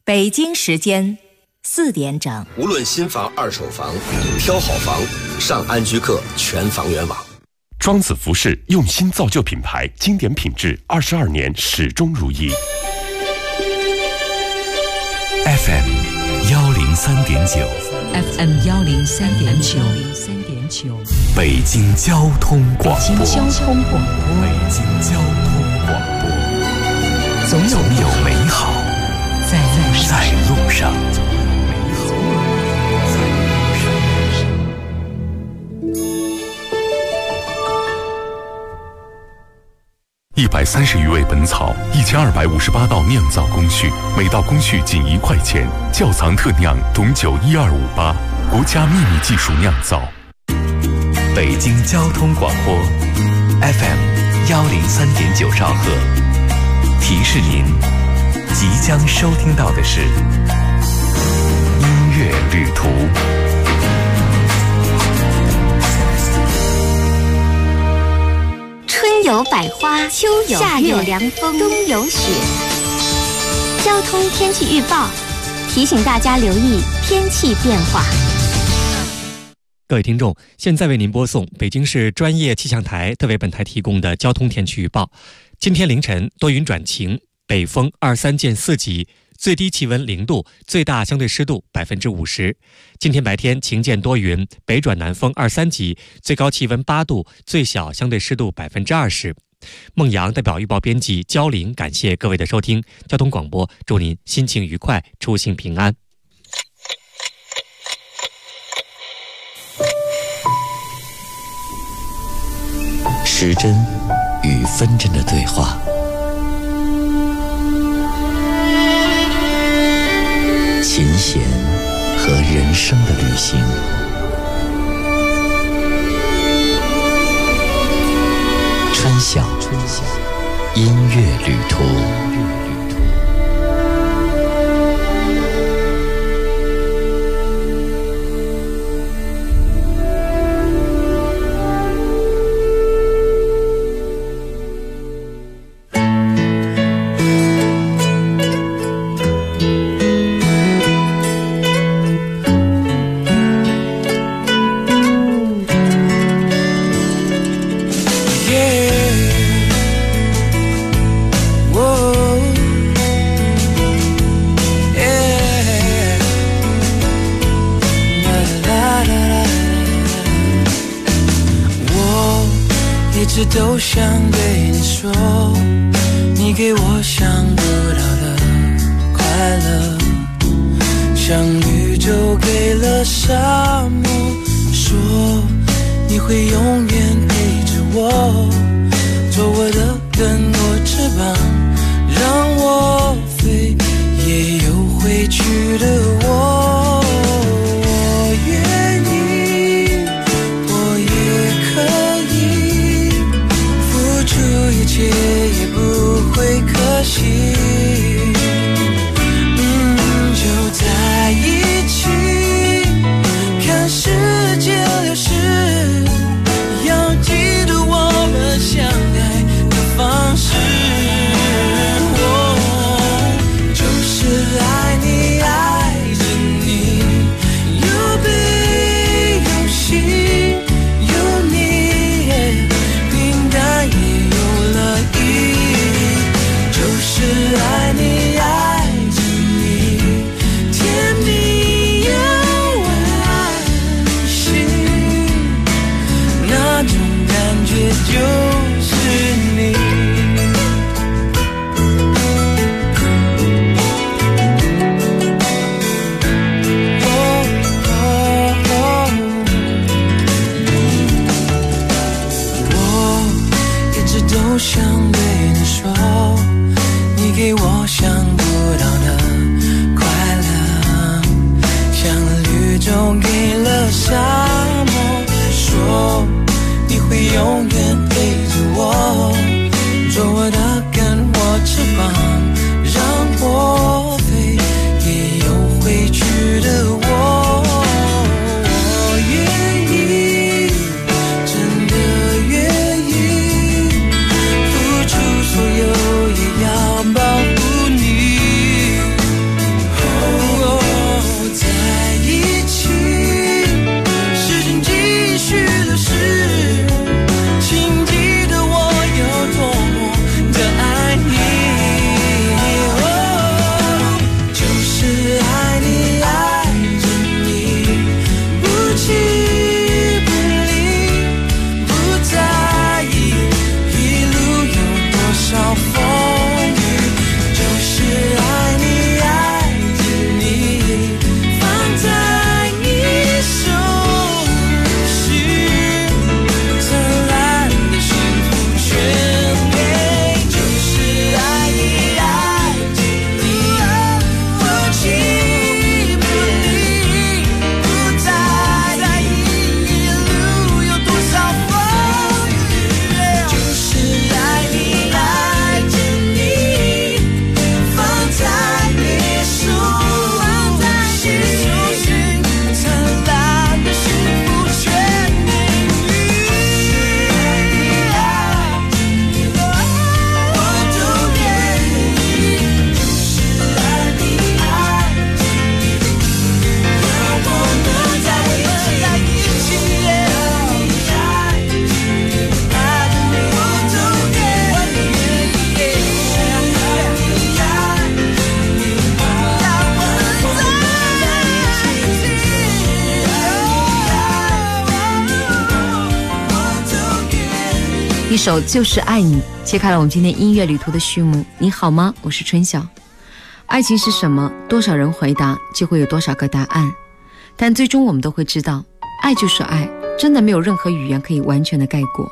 北京时间4点整。 无论新房、二手房，挑好房，上安居客全房源网。 庄子服饰用心造就品牌，经典品质，22年始终如一。 FM 103.9 FM 103.9 北京交通广播。 北京交通广播。 北京交通广播。总有美好在路上。130余味本草，1258道酿造工序，每道工序仅1块钱。窖藏特酿董酒12588，国家秘密技术酿造。北京交通广播 FM 103.9兆赫，提示您即将收听到的是音乐旅途。 春有百花，秋有夏有凉风，冬有雪。交通天气预报提醒大家留意天气变化。 各位听众，现在为您播送北京市专业气象台特为本台提供的交通天气预报。今天凌晨多云转晴，北风23见4级，最低气温0度，最大相对湿度50%。今天白天晴间多云，北转南风2-3级，最高气温8度，最小相对湿度20%。孟阳代表预报编辑焦玲，感谢各位的收听。交通广播祝您心情愉快，出行平安。 时针与分针的对话，琴弦和人生的旅行，春晓音乐旅途。 都想对你说，你给我想不到的快乐，像绿洲给了沙漠，说你会永远陪着我，做我的更多翅膀，让我飞，也有回去的我。我愿意，我也可以付出一切，也不会可惜。就在一起，看世界流逝，要记得我们相爱的方式。 一首就是爱你，揭开了我们今天音乐旅途的序幕。你好吗？我是春晓。爱情是什么？多少人回答，就会有多少个答案。但最终我们都会知道，爱就是爱，真的没有任何语言可以完全的概括。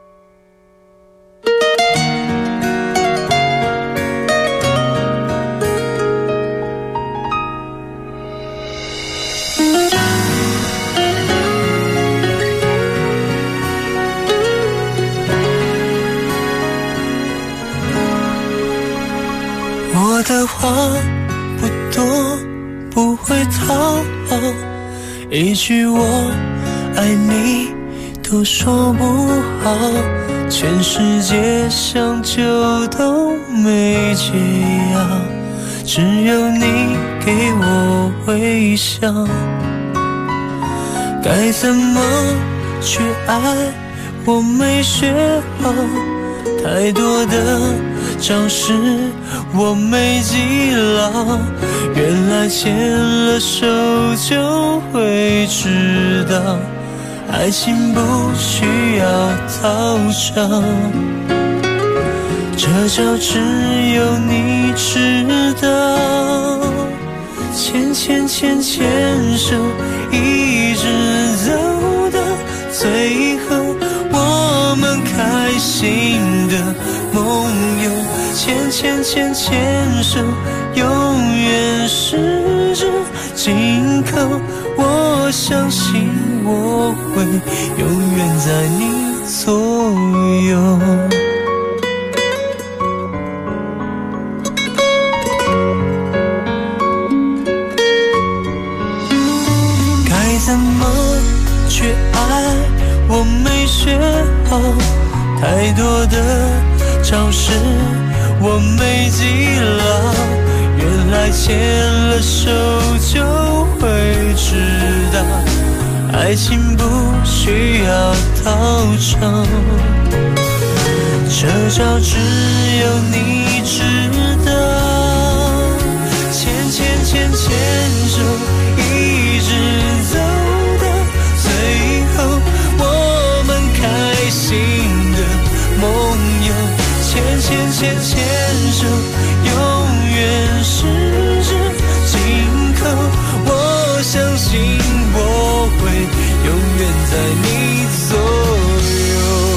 我的话不多，不会讨好，一句我爱你都说不好，全世界想救都没解药，只有你给我微笑。该怎么去爱，我没学好，太多的招式我没记牢，原来牵了手就会知道，爱情不需要讨巧，这招只有你知道。牵牵牵牵手，一直走到最后，我们开心的梦游。牵牵牵牵手，永远十指紧扣，我相信我会永远在你左右。该怎么去爱，我没学好，太多的招式我没记牢，原来牵了手就会知道，爱情不需要讨巧，这招只有你知道。牵牵牵牵手，一直走到最后，我们开心的梦游。牵牵牵牵手，永远十指紧扣，我相信我会永远在你左右。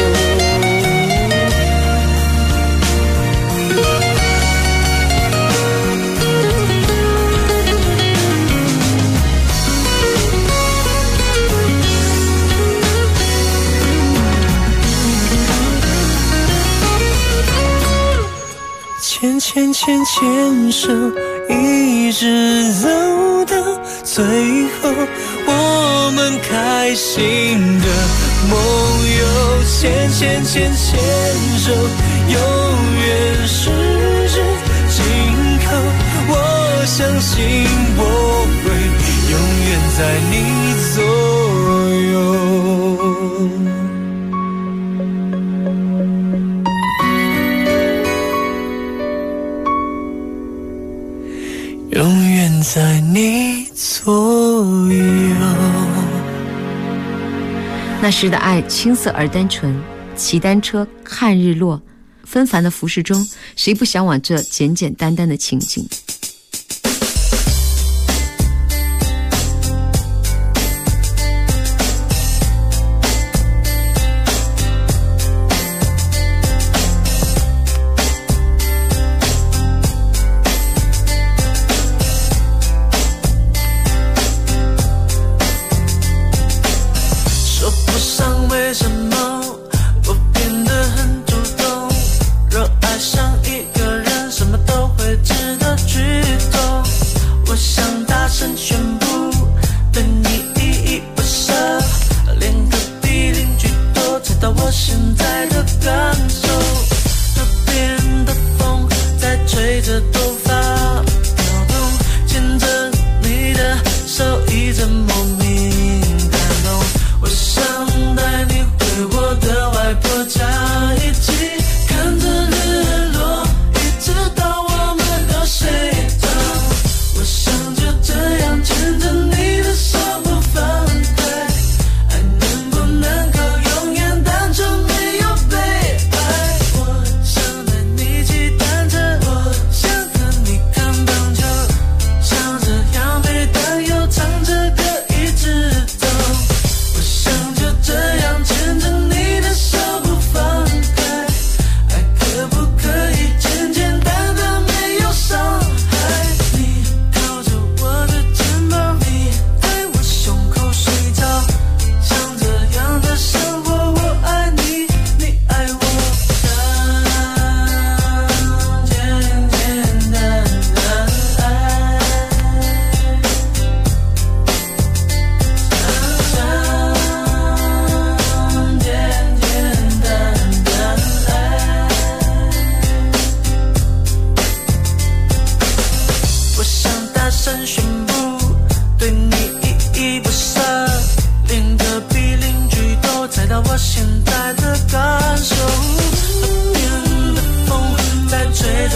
牵牵牵牵手，一直走到最后，我们开心的梦游。牵牵牵牵手，永远十指紧扣，我相信我会永远在你左右。永远在你左右。 那时的爱青涩而单纯，骑单车看日落，纷繁的浮世中，谁不向往这简简单单的情景？ 爱能不能够永远单纯没有悲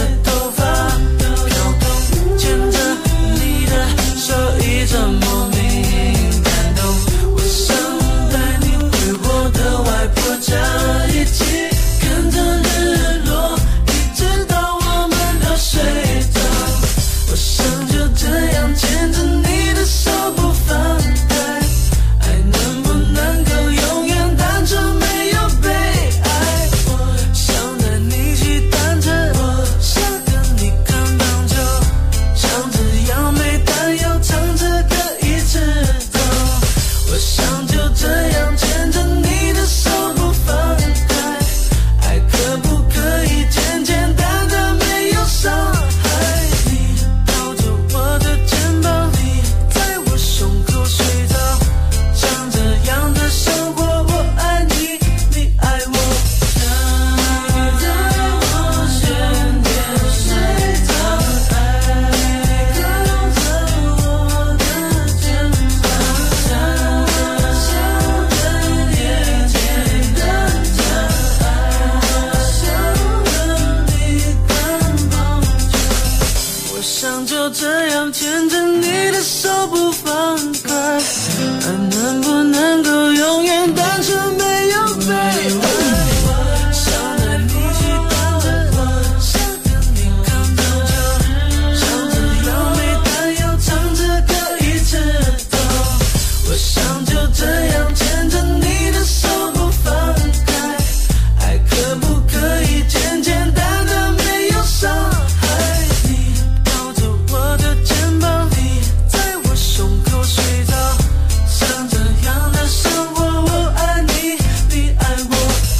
头发飘动，牵着你的手一直莫名感动。我想带你回我的外婆家，一起看着日落，一直到我们都睡着。我想就这样牵着你的手不放开，爱能不能够永远单纯没有被爱。我想带你骑单车，我想跟你看棒球，像这样没担忧，唱着歌一直走。我想就这样牵着你的手不放开，爱可不可以简简单单没有伤害。你抱着我的肩膀，你在我胸口睡着，像这样的生活，我爱你，你爱我。你在我身边睡着，爱靠着我的肩膀，像人也简单讲，爱像和你看棒球。我想就这样牵着你的手不放开，爱能不能够永远单纯没有被爱。想带你骑单车，想跟你看棒球，像这样没担忧，唱着歌一直走。我想就这样牵着你的手不放开，爱可不可以简简单单没有伤害。你抱着我的肩膀，你在我胸口睡着，像这样的生活，我爱你，你爱我。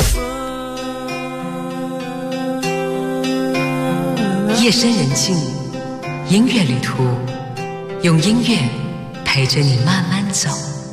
夜深人静，音乐旅途，用音乐陪着你慢慢走。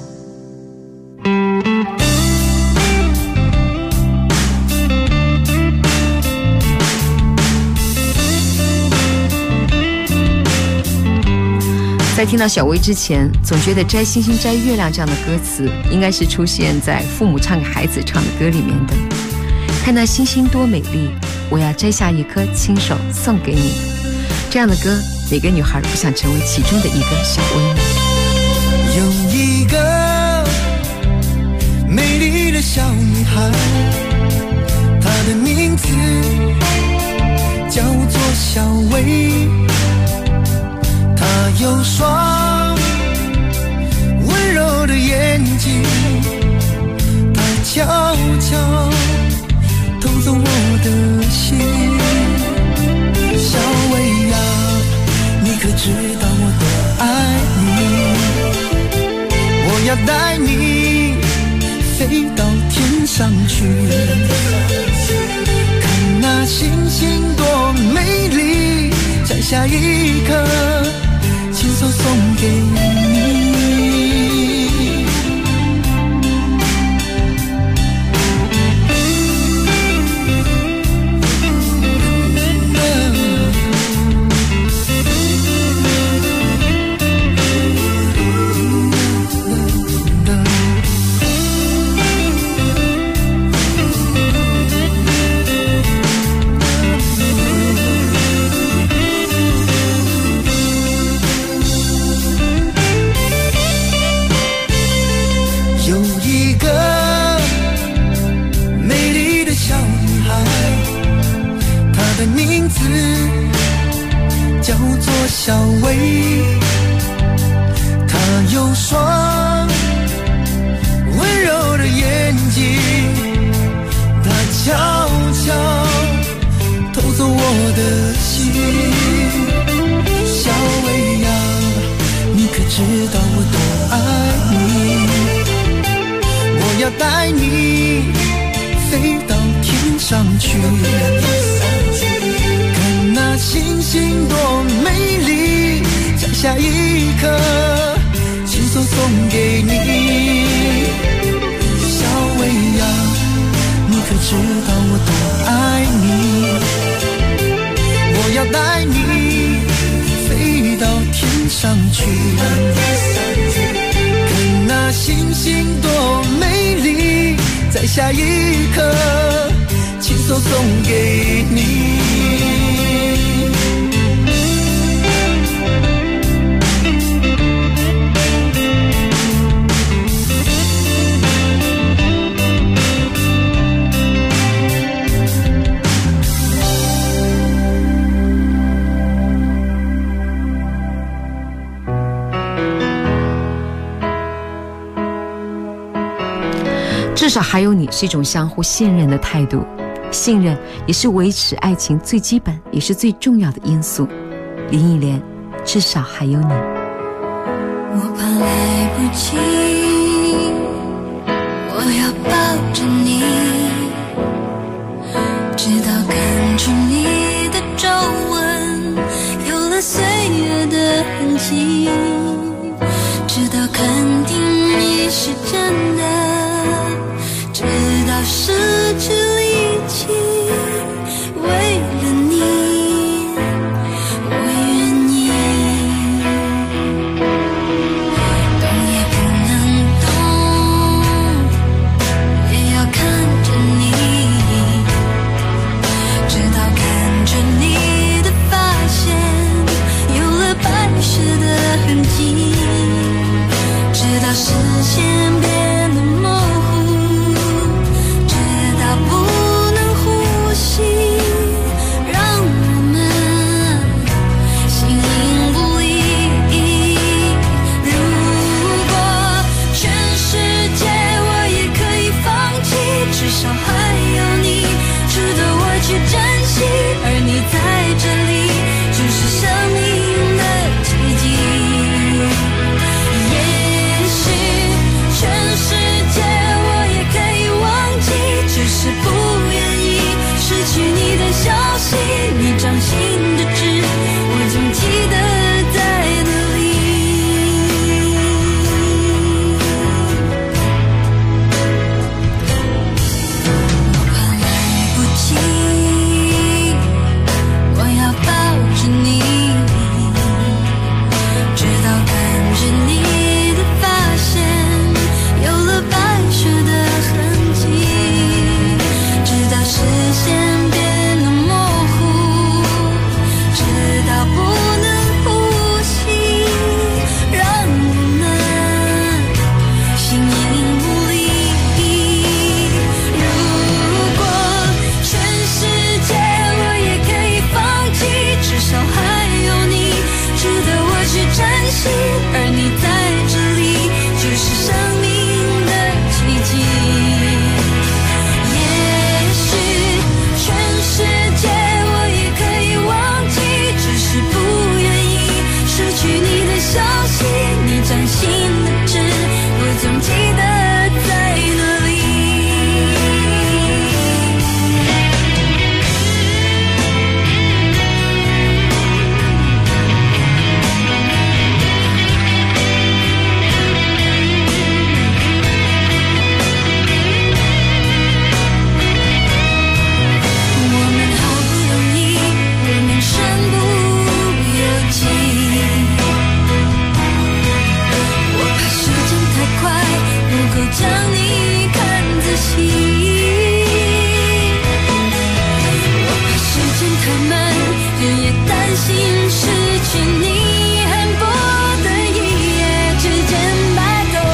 在听到小薇之前，总觉得摘星星摘月亮这样的歌词应该是出现在父母唱给孩子唱的歌里面的。看那星星多美丽，我要摘下一颗亲手送给你。这样的歌，每个女孩不想成为其中的一个小薇呢？ 有一个美丽的小女孩，她的名字叫做小薇。她有双温柔的眼睛，她悄悄偷走我的心。小薇呀，你可知道我多爱你？我要带你飞到天上去，看那星星多美丽，摘下一颗亲手送给你。小薇，她有双温柔的眼睛，她悄悄偷走我的心。小薇呀，你可知道我多爱你？我要带你飞到天上去，看那星星多美丽，摘下一颗亲手送给你。小薇呀，你可知道我多爱你？我要带你飞到天上去，看那星星多美丽，摘下一颗亲手送给你。 少还有你是一种相互信任的态度，信任也是维持爱情最基本也是最重要的因素。林忆莲，至少还有你。 我怕来不及，我要抱着你，直到看出你的皱纹有了岁月的痕迹，直到肯定你是真的，直到失去力气，为了你我愿意，动也不能动，也要看着你，直到看着你的发线有了白雪的痕迹，直到视线变得模糊，直到不能呼吸，让我们形影不离。如果全世界我也可以放弃，至少还有你值得我去珍惜，而你在这里就是生命的奇迹。也许全世界我也可以忘记，只是不愿意失去你的消息，你掌心的痣我总记得在哪里。我怕来不及，我要抱着你，直到看着你的发线有了白雪的痕迹，直到视线变得模糊，直到不能呼吸，让我们形影不离。如果全世界我也可以放弃，至少还有你值得我去珍惜，而你在这里就是生命的奇迹。也许全世界我也可以忘记，只是不愿意失去你的消息，你掌心的痣我总记得在哪里。我们好不容易我们身不由己，我怕时间太快不够将你看仔细，我怕时间太慢人也担心失去你，恨不得一夜之间摆脱，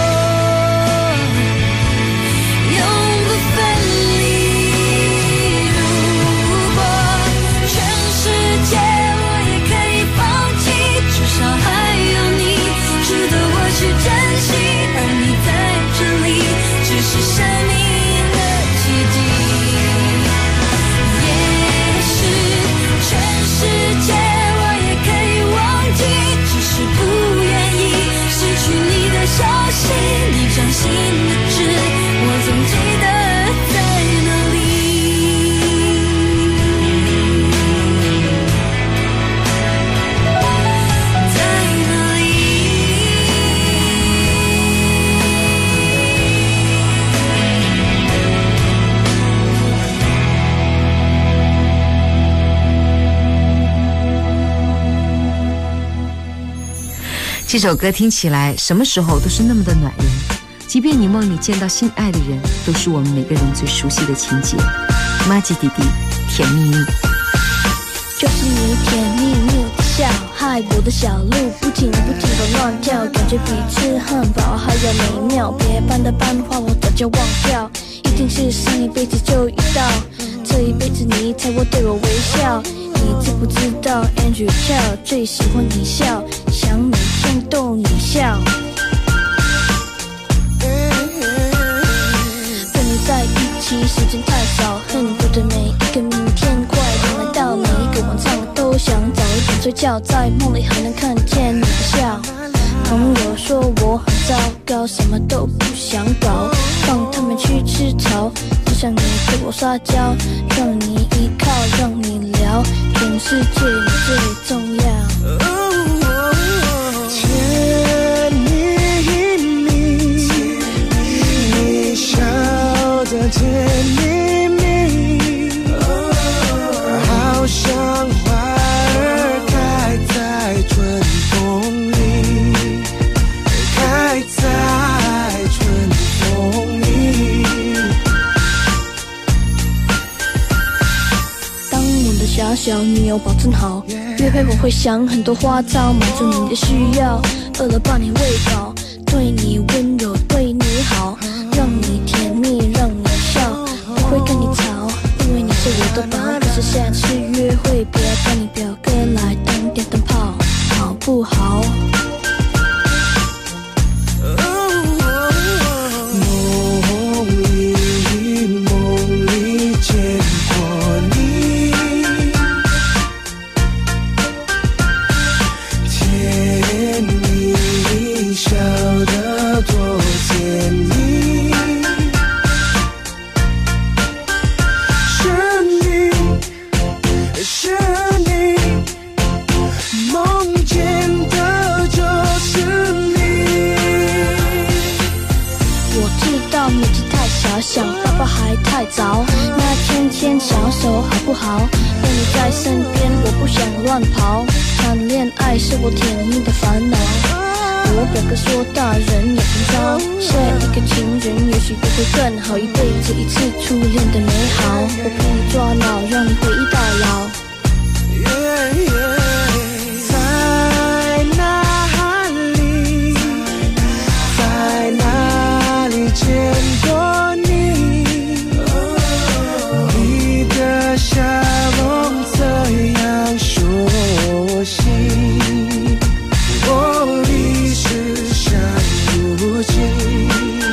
永不分离。如果全世界我也可以放弃，至少还有你值得我去珍惜，而你在这里只是生命的奇迹。也许全世界我也可以忘记，只是不愿意失去你的消息，你掌心的痣我总记得在哪里。在哪里？ 这首歌听起来什么时候都是那么的暖人，即便你梦里见到心爱的人，都是我们每个人最熟悉的情节。妈吉弟弟，甜蜜蜜。 就是你甜蜜蜜的笑，害我的小鹿不停地乱跳，感觉比吃汉堡还要美妙。别班的班花我早就忘掉，一定是上一辈子就遇到，这一辈子你才会对我微笑。你知不知道 Andrew 跳最喜欢你笑，想每天逗你笑。对你在一起，时间太少，恨不得每一个明天快点来到，每一个晚上都想早一点睡觉，在梦里还能看见你的笑。朋友说我很糟糕，什么都不想搞，放他们去吃草，只想你对我撒娇，让你依靠，让你聊，全世界你最重要。 甜蜜蜜，你笑的甜蜜蜜，好像花儿开在春风里，开在春风里。 当我的小小女友保证好，约会我会想很多花招，满足你的需要，饿了把你喂饱，对你温柔，对你好，让你甜蜜，让你笑，不会跟你吵，因为你是我的宝。可是下次约会别带你表哥来当电灯泡，好不好？ 梦里见过你，甜蜜笑得多甜蜜，是你，是你，梦见的就是你。 我知道年纪太小，想爸爸还太早，那天牵小手好不好？有你在身边，我不想乱跑。谈恋爱是我甜蜜的烦恼。我表哥说大人也很糟，下一个情人也许都会更好，一辈子一次初恋的美好。我陪你抓牢，让你回忆到老。 在哪里，在哪里见过你？你的笑容这样熟悉，我历史上如今。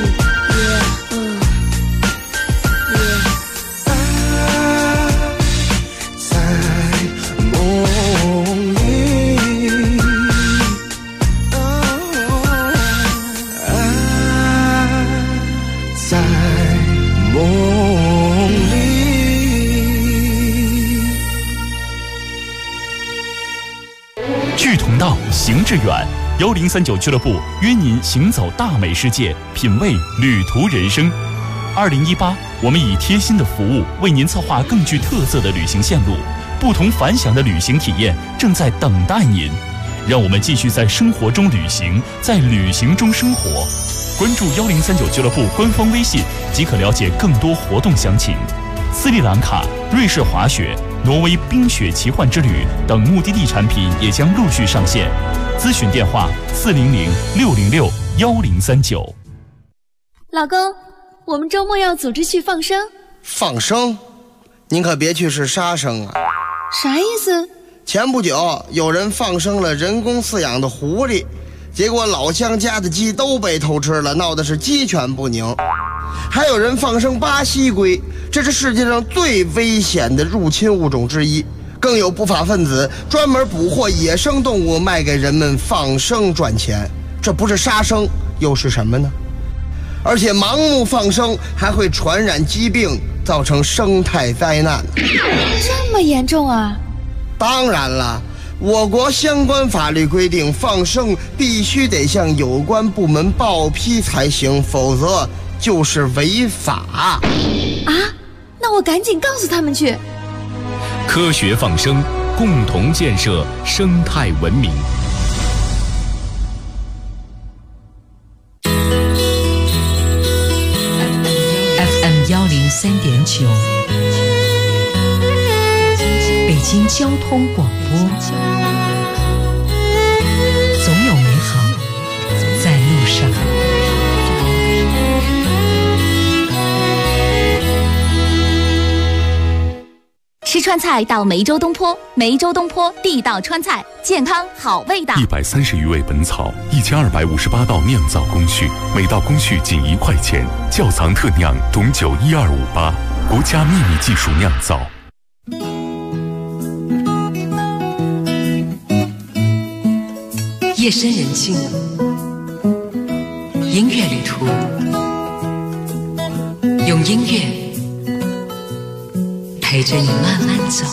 志同道，行致远。1039俱乐部约您行走大美世界，品味旅途人生。2018，我们以贴心的服务为您策划更具特色的旅行线路，不同凡响的旅行体验正在等待您。让我们继续在生活中旅行，在旅行中生活。关注1039俱乐部官方微信即可了解更多活动详情。斯里兰卡、瑞士滑雪、挪威冰雪奇幻之旅等目的地产品也将陆续上线。咨询电话400-606-1039。 老公，我们周末要组织去放生。 放生？您可别去是杀生啊！ 啥意思？ 前不久有人放生了人工饲养的狐狸，结果老乡家的鸡都被偷吃了，闹得是鸡犬不宁。还有人放生巴西龟，这是世界上最危险的入侵物种之一。更有不法分子专门捕获野生动物卖给人们放生赚钱，这不是杀生又是什么呢？而且盲目放生还会传染疾病，造成生态灾难。 这么严重啊？ 当然了，我国相关法律规定，放生必须得向有关部门报批才行，否则就是违法。 啊？那我赶紧告诉他们去。 科学放生，共同建设生态文明。 FM 103.9，北京交通广播，总有美好在路上。 吃川菜到梅州东坡，梅州东坡地道川菜，健康好味道。 130余味本草，1258道酿造工序，每道工序仅1块钱，窖藏特酿董酒12588，国家秘密技术酿造。 夜深人静，音乐旅途，用音乐陪着你慢慢走。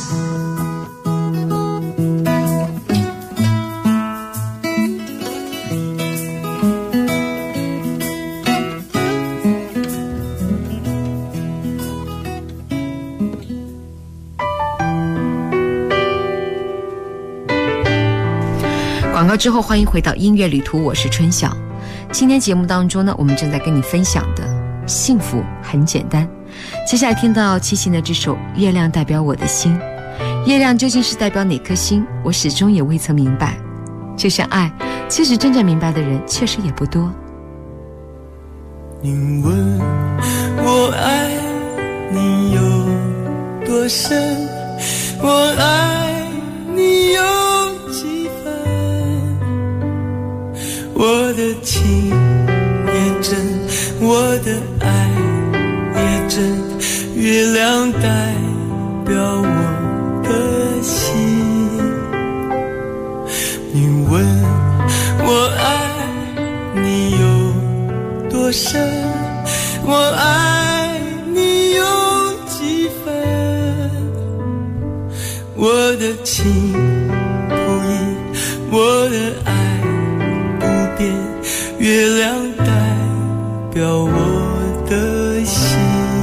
广告之后，欢迎回到音乐旅途，我是春晓。今天节目当中呢，我们正在跟你分享的幸福很简单。接下来听到齐秦的这首《月亮代表我的心》，月亮究竟是代表哪颗心，我始终也未曾明白。就像爱，其实真正明白的人确实也不多。 你问我爱你有多深，我爱你有几分，我的情也真，我的爱也真，月亮代表我的心。你问我爱你有多深，我爱你有几分，我的情不移，我的爱不变，月亮代表我的心。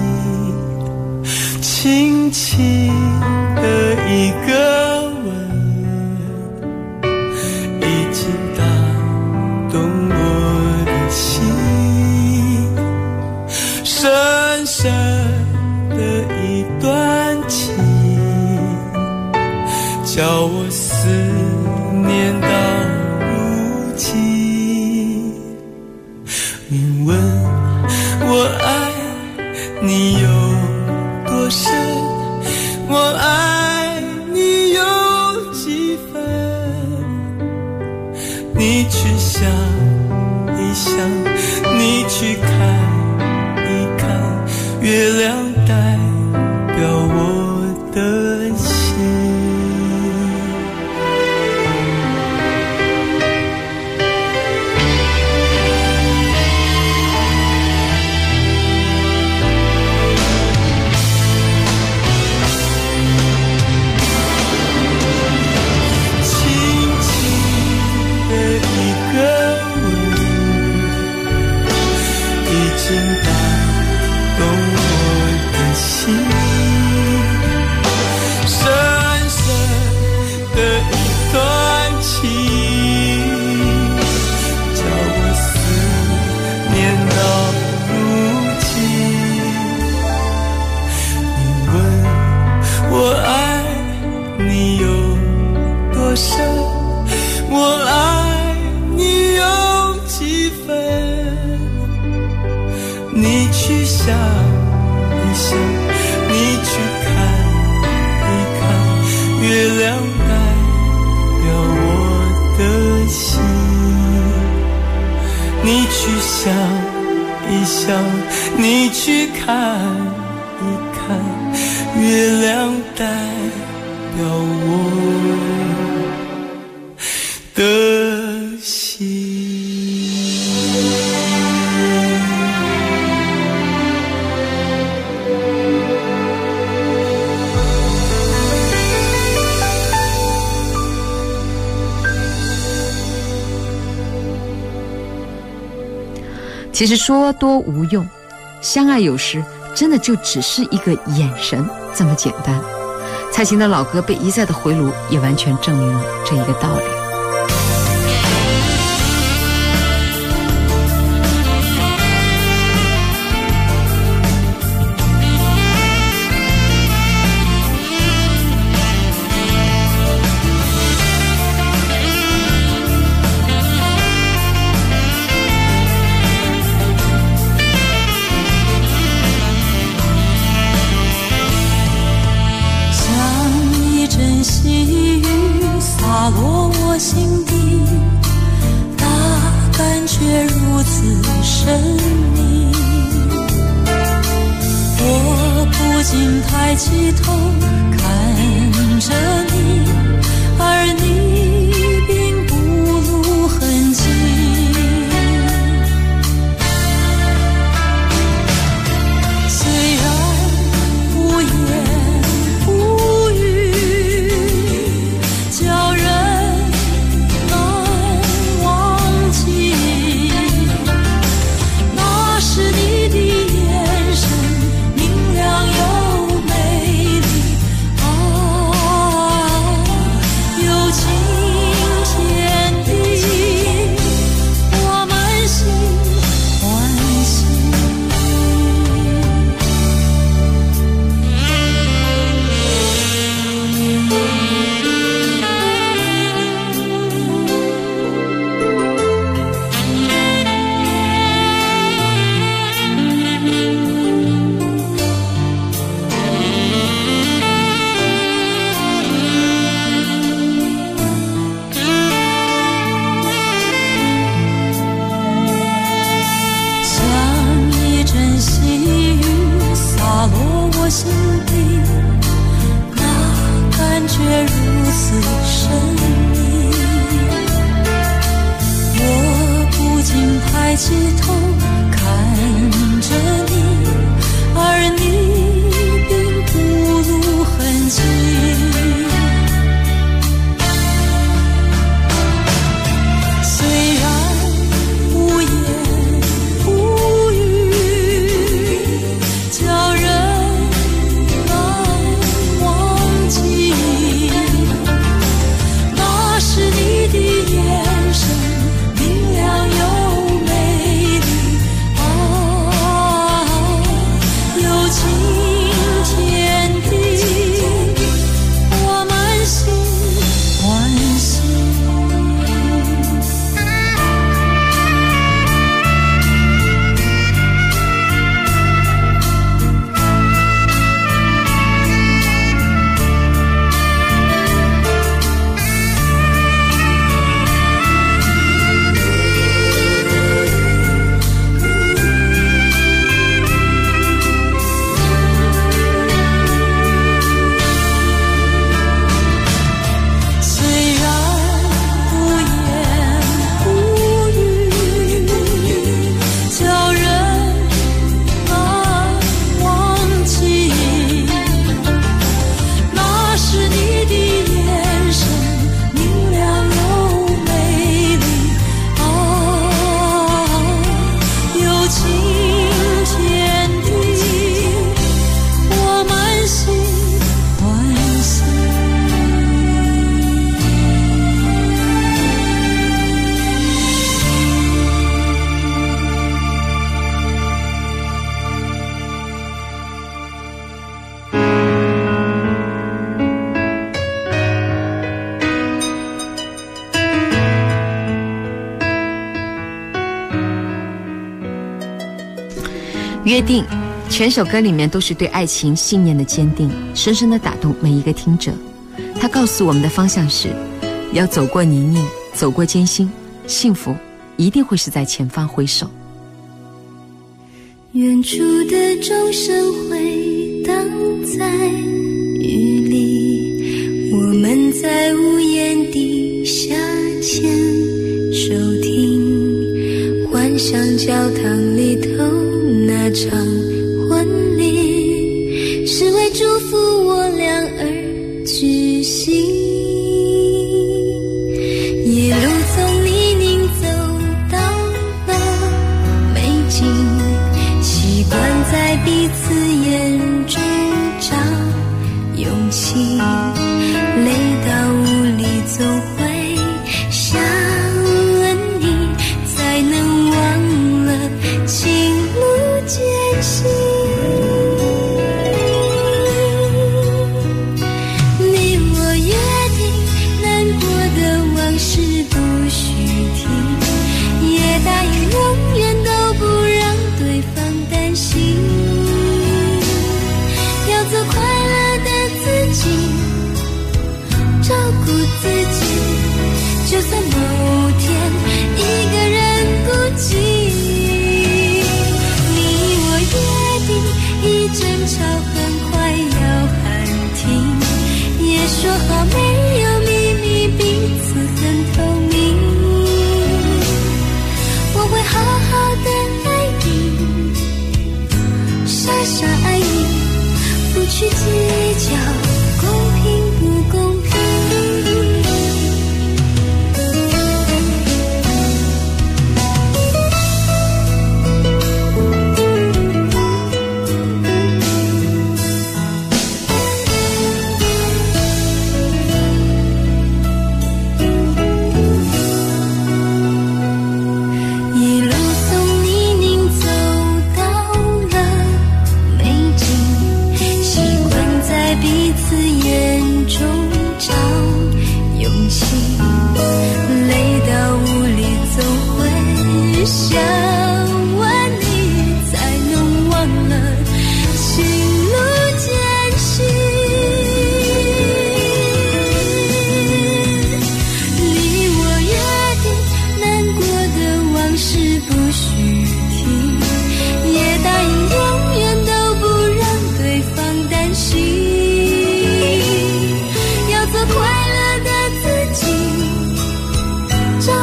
轻轻的一个吻，已经打动我的心，深深的一段情，叫我思念到如今。你问我爱你有多深，我爱你有几分，你去想一想，你去看一看，月亮代表我的心。你去想一想，你去看一看，月亮代表我的心。 其实说多无用，相爱有时真的就只是一个眼神这么简单。蔡琴的老歌被一再的回炉，也完全证明了这一个道理。 想生命。我不禁抬起头看着你，而你并不露痕迹。虽然无言无语，叫人难忘记。那是你的眼神，明亮又美丽啊，有情天地，我满心欢喜。像一阵细雨洒落我心底，那感觉如此神秘。我不禁抬起头看着你，而你并不露痕迹。虽然无言无语，叫人难忘记。那是你的眼神，明亮又美丽啊，有情天地，我满心欢喜。虽然无言无语，叫人难忘记。那是你的眼神，明亮又美丽啊，有情天地，我满心欢喜。 约定，全首歌里面都是对爱情信念的坚定，深深地打动每一个听者。它告诉我们的方向是，要走过泥泞，走过艰辛，幸福一定会是在前方挥手。 远处的钟声回荡在雨里，我们在屋檐底下牵手听，幻想教堂里头那场婚礼，是为祝福我俩而举行。一路从泥泞走到了美景，习惯在彼此眼中找勇气，累到无力总会想问你，才能忘了情路艰辛。你我约定，难过的往事不许提，也答应永远都不让对方担心，要做快乐的自己，照顾自己。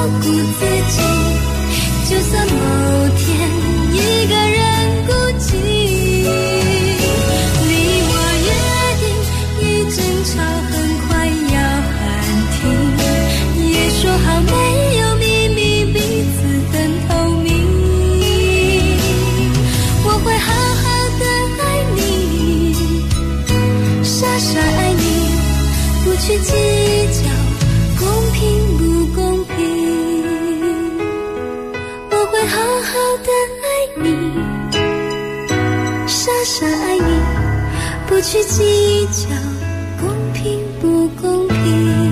顾自己，就算某天一个人孤寂，离我约定一争吵很快要喊停，也说好没有秘密，彼此很透明。我会好好的爱你，傻傻爱你，不去计较公平不公平。我会好好的爱你，傻傻爱你，不去计较公平不公平。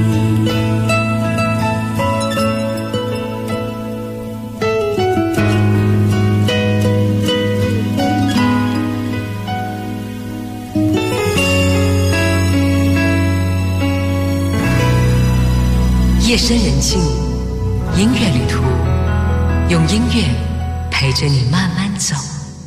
夜深人静，音乐旅途，用音乐陪着你慢慢走。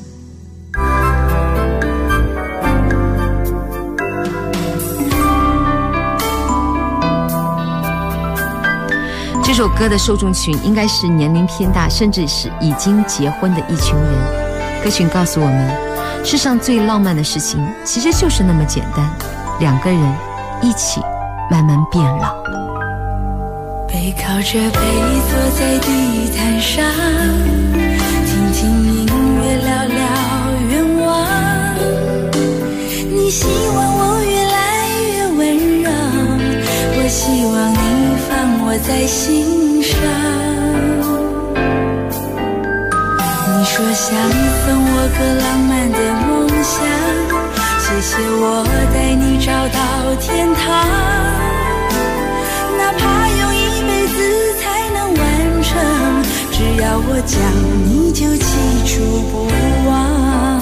这首歌的受众群应该是年龄偏大，甚至是已经结婚的一群人。歌曲告诉我们，世上最浪漫的事情其实就是那么简单，两个人一起慢慢变老。 背靠着背坐在地毯上，听听音乐，聊聊愿望。你希望我越来越温柔，我希望你放我在心上。你说想送我个浪漫的梦想，谢谢我带你找到天堂，哪怕用一辈子才能完成，只要我讲你就记住不忘。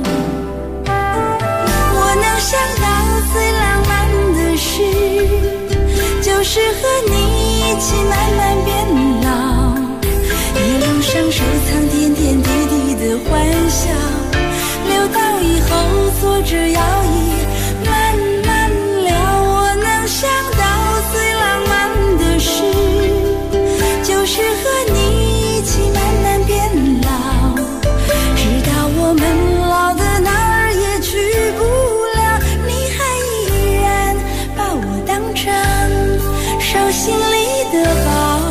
我能想到最浪漫的事，就是和你一起慢慢变老，一路上收藏点点滴滴的欢笑，留到以后坐着摇椅慢慢聊。我能想到最浪漫的事，就是和你一起慢慢变老，直到我们老的哪儿也去不了，你还依然把我当成手心里的宝。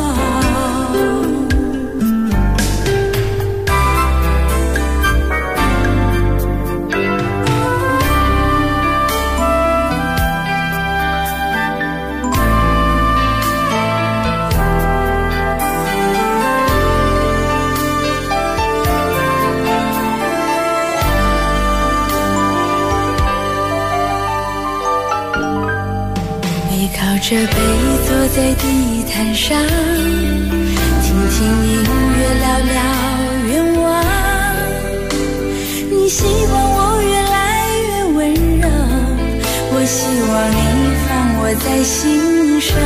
这背坐在地毯上，听听音乐，聊聊愿望。你希望我越来越温柔，我希望你放我在心上。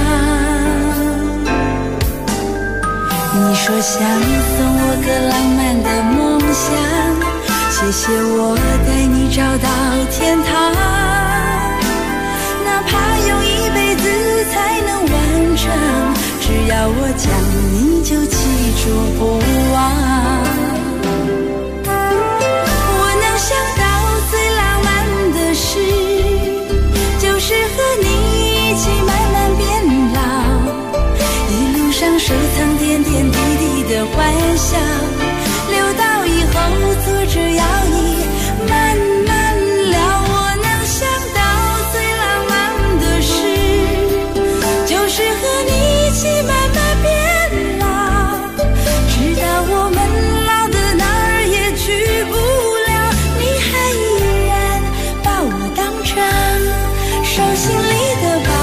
你说想送我个浪漫的梦想，谢谢我带你找到天堂，哪怕用一辈子才能完成，只要我讲你就记住不忘。我能想到最浪漫的事，就是和你一起慢慢变老，一路上收藏点点滴滴的欢笑，留到以后坐着摇椅慢慢聊。我能想到最浪漫的事，就是和你一起慢慢变老，直到我们老的哪儿也去不了，你还依然把我当成手心里的宝。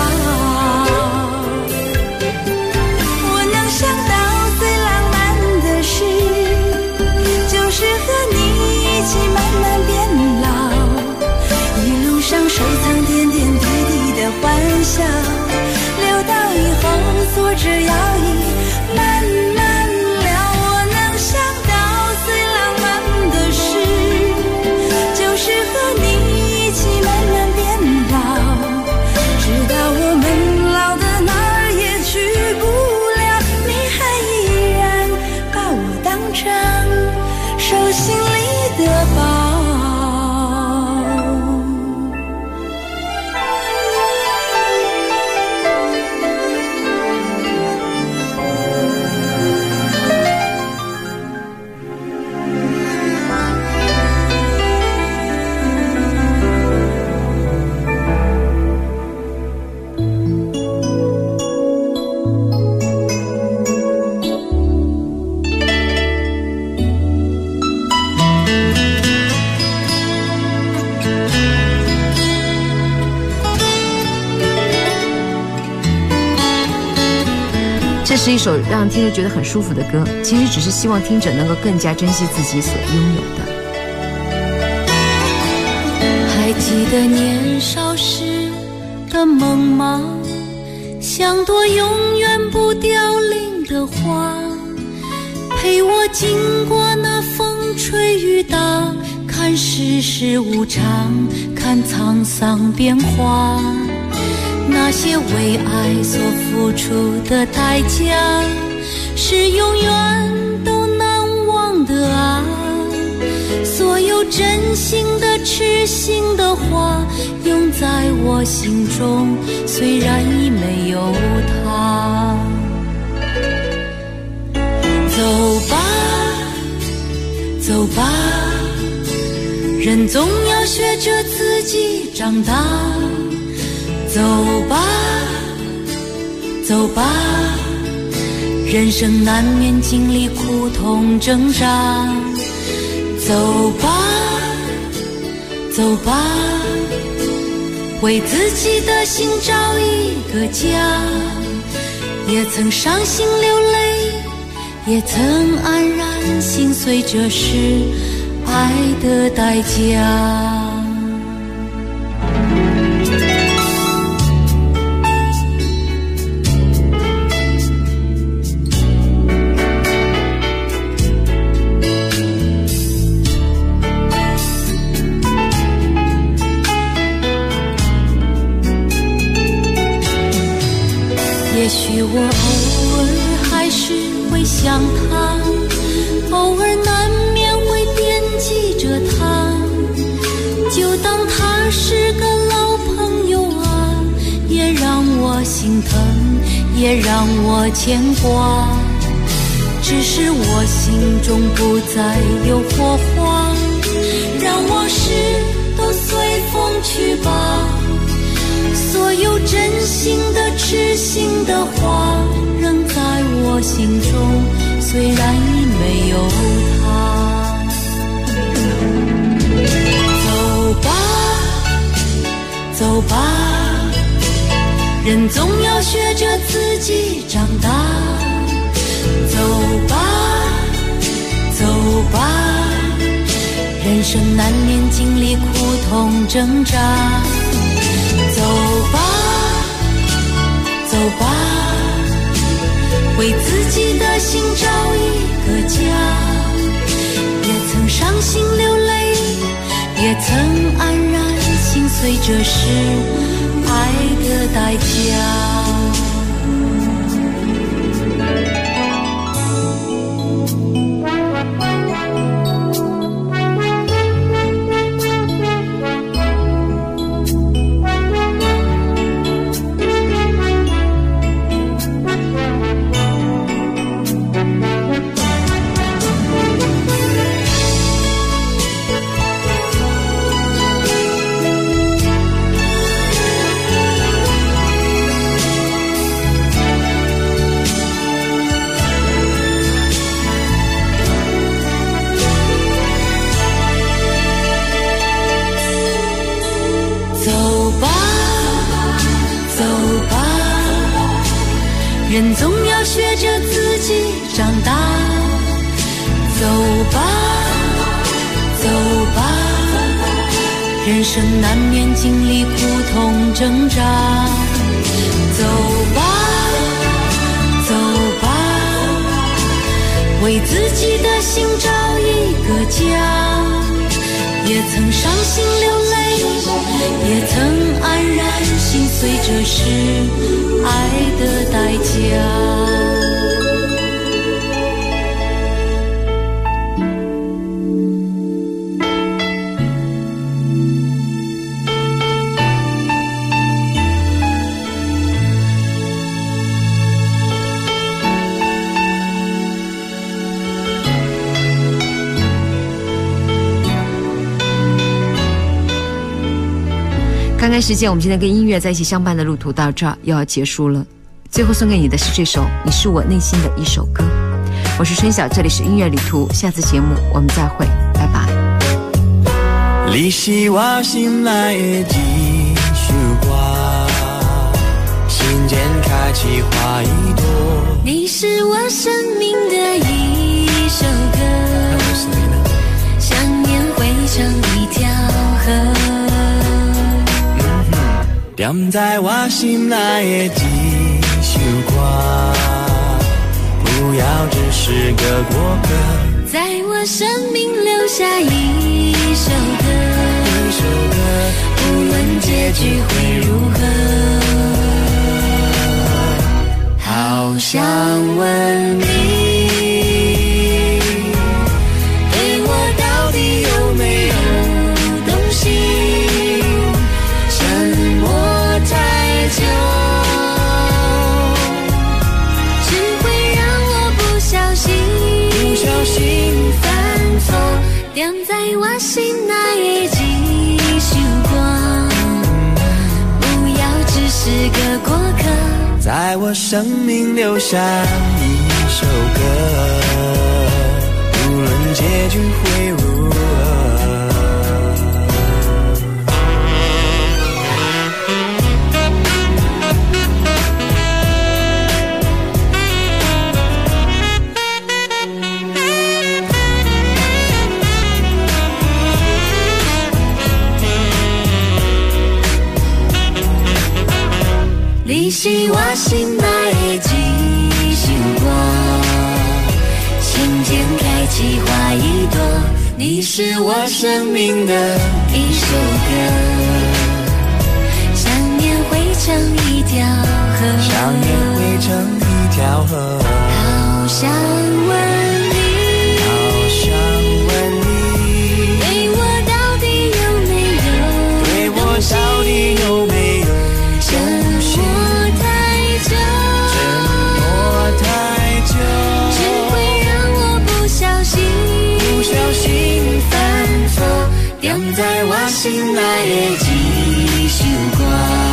我能想到最浪漫的事，就是和你一起慢慢变老，一路上收藏点点滴滴的欢笑，留到以后坐着摇椅慢慢聊。我能想到最浪漫的事，就是和你一起慢慢变老，直到我们老的哪儿也去不了，你还这是一首让听着觉得很舒服的歌，其实只是希望听者能够更加珍惜自己所拥有的。 还记得年少时的梦吗？像朵永远不凋零的花，陪我经过那风吹雨打，看世事无常，看沧桑变化。那些为爱所付出的代价，是永远都难忘的啊。所有真心的痴心的话，永在我心中，虽然已没有他。走吧走吧，人总要学着自己长大。走吧走吧，人生难免经历苦痛挣扎。走吧走吧，为自己的心找一个家。也曾伤心流泪，也曾安然心碎，这是爱的代价。也许我偶尔还是会想他，偶尔难免会惦记着他，就当他是个老朋友啊，也让我心疼，也让我牵挂。只是我心中不再有火花，让往事都随风去吧。所有真心的痴心的话，仍在我心中，虽然已没有他。走吧走吧，人总要学着自己长大。走吧走吧，人生难免经历苦痛挣扎。走吧走吧，为自己的心找一个家。也曾伤心流泪，也曾安然心碎，这是爱的代价。人总要学着自己长大。走吧走吧，人生难免经历苦痛挣扎。走吧走吧，为自己的心找一个家。也曾伤心流泪，也曾安然心碎，这是爱的代价。 看看时间，我们今天跟音乐在一起相伴的路途到这儿又要结束了。最后送给你的是这首《你是我内心的一首歌》。我是春晓，这里是音乐旅途，下次节目我们再会，拜拜。 你是我心内的一首歌，心间开起花一朵。 你是我生命的一首歌，想念汇成一条河。 踮在我心内的一首歌，不要只是个过客， 在我生命留下一首歌，无论结局会如何。好想问你，对我到底有没有动心？沉默太久，只会让我不小心犯错，踮在我心内的一首歌，不要只是个过客， 在我生命留下一首歌，无论结局会如何。 你是我心内的一首歌，心间开启花一朵。你是我生命的一首歌，想念汇成一条河， 想念汇成一条河。 好想问你，对我到底有没有？ 对我到底有没有？ 踮在我心内的一首歌，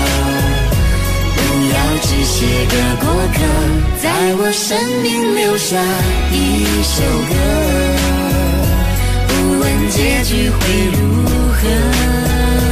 不要只是个过客，在我生命留下一首歌，无论结局会如何。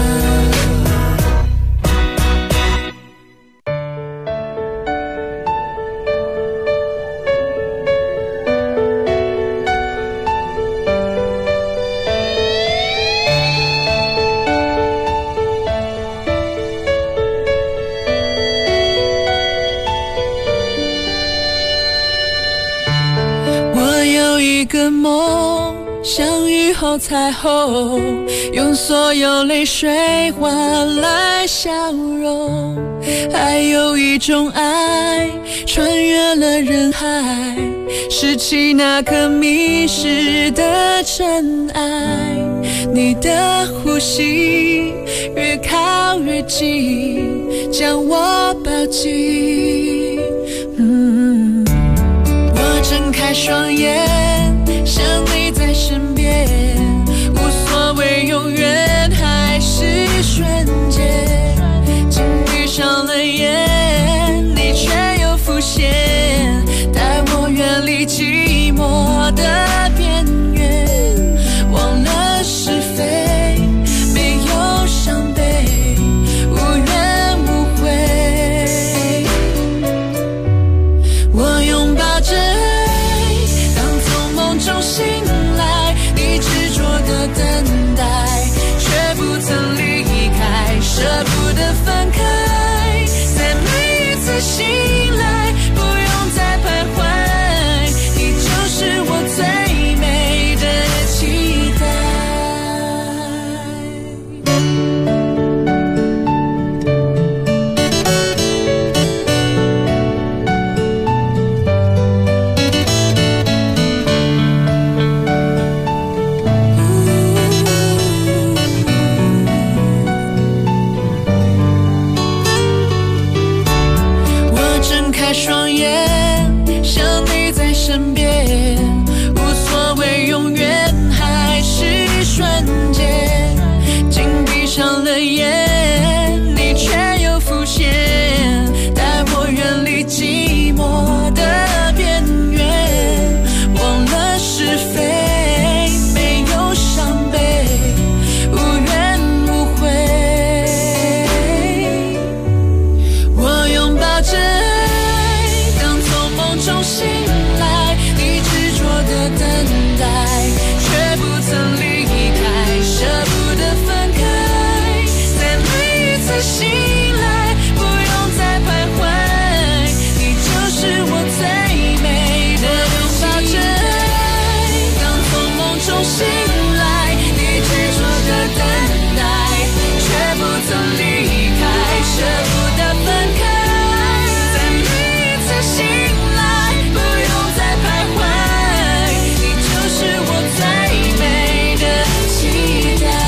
一个梦，像雨后彩虹，用所有泪水换来笑容。还有一种爱，穿越了人海，拾起那颗迷失的尘埃。你的呼吸越靠越近，将我抱紧。我睁开双眼，想你在身边，无所谓永远还是瞬间。紧闭上了眼，你却又浮现，带我远离寂寞的边缘。忘了是非，没有伤悲，无怨无悔。我拥抱着中醒来，你执着的等待，却不曾离开，舍不得分开。在每一次醒来，不用再徘徊，你就是我最美的期待。我睁中醒来，你执着的等待，却不曾离开，舍不得分开，在每一次醒来，不用再徘徊，你就是我最美的发针。当从梦中醒来，你执着的等待，却不曾离开，舍不得分开，在每一次醒来，不用再徘徊，你就是我最美的期待。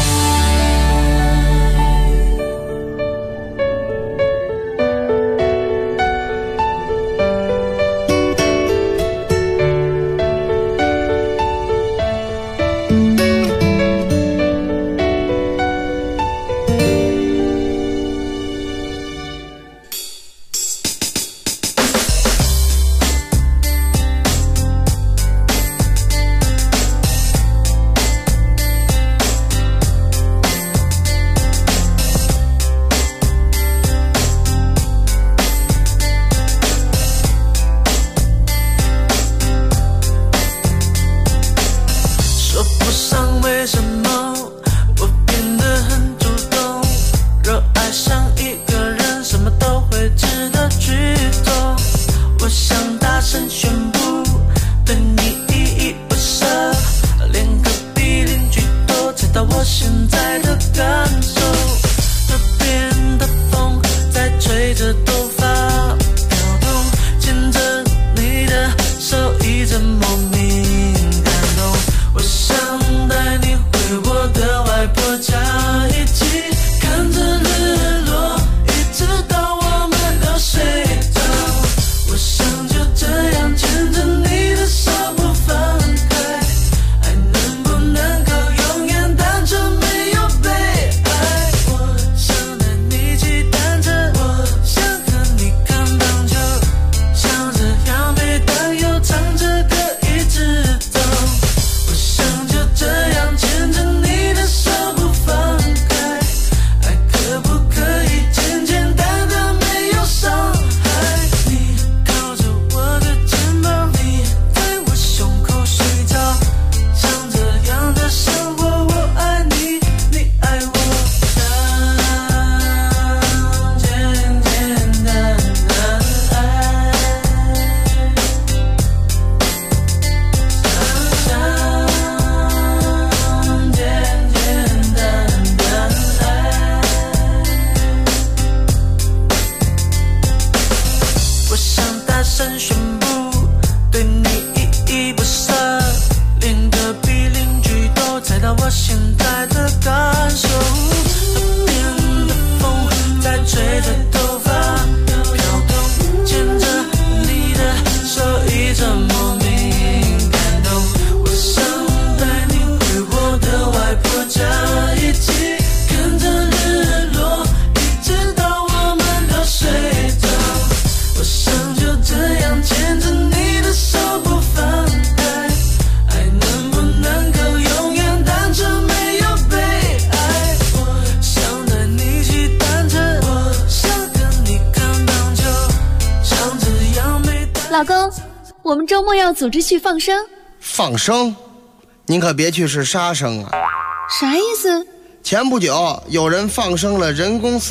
说不上为什么我变得很主动，若爱上一个人，什么都会值得去做。我想大声宣布，对你依依不舍，连隔壁邻居都猜到我现在的感受。耳边的风在吹着头发飘动，牵着你的手一阵莫名感动。我想带你回我的外婆家，一起看着日落，一直到我们都睡着。我想就这样牵着你的手不放开，爱能不能够永远单纯没有被爱。我想带你骑单车，我想和你看棒球，像这样每当又唱着歌一直走。我想就这样牵着你的手不放开，爱可不可以简简单单没有伤害。你靠着我的肩膀，你在我胸口睡着，像这样的生活，我爱你，你爱我，像简简单单爱，像简简单单爱。我想大声宣布，对你依依不舍，连隔壁邻居都猜到我现在的感受。耳边的风在吹着头发飘动，牵着你的手一阵莫名感动。我想带你回我的外婆家，一起看着日落，一直到我们都睡着。我想就这样牵着你的手不放开，爱能不能够永远单纯没有被爱。我想带你骑单车，我想和你看棒球，像这样每当。 老公，我们周末要组织去放生。 放生？您可别去是杀生啊！ 啥意思？ 前不久有人放生了人工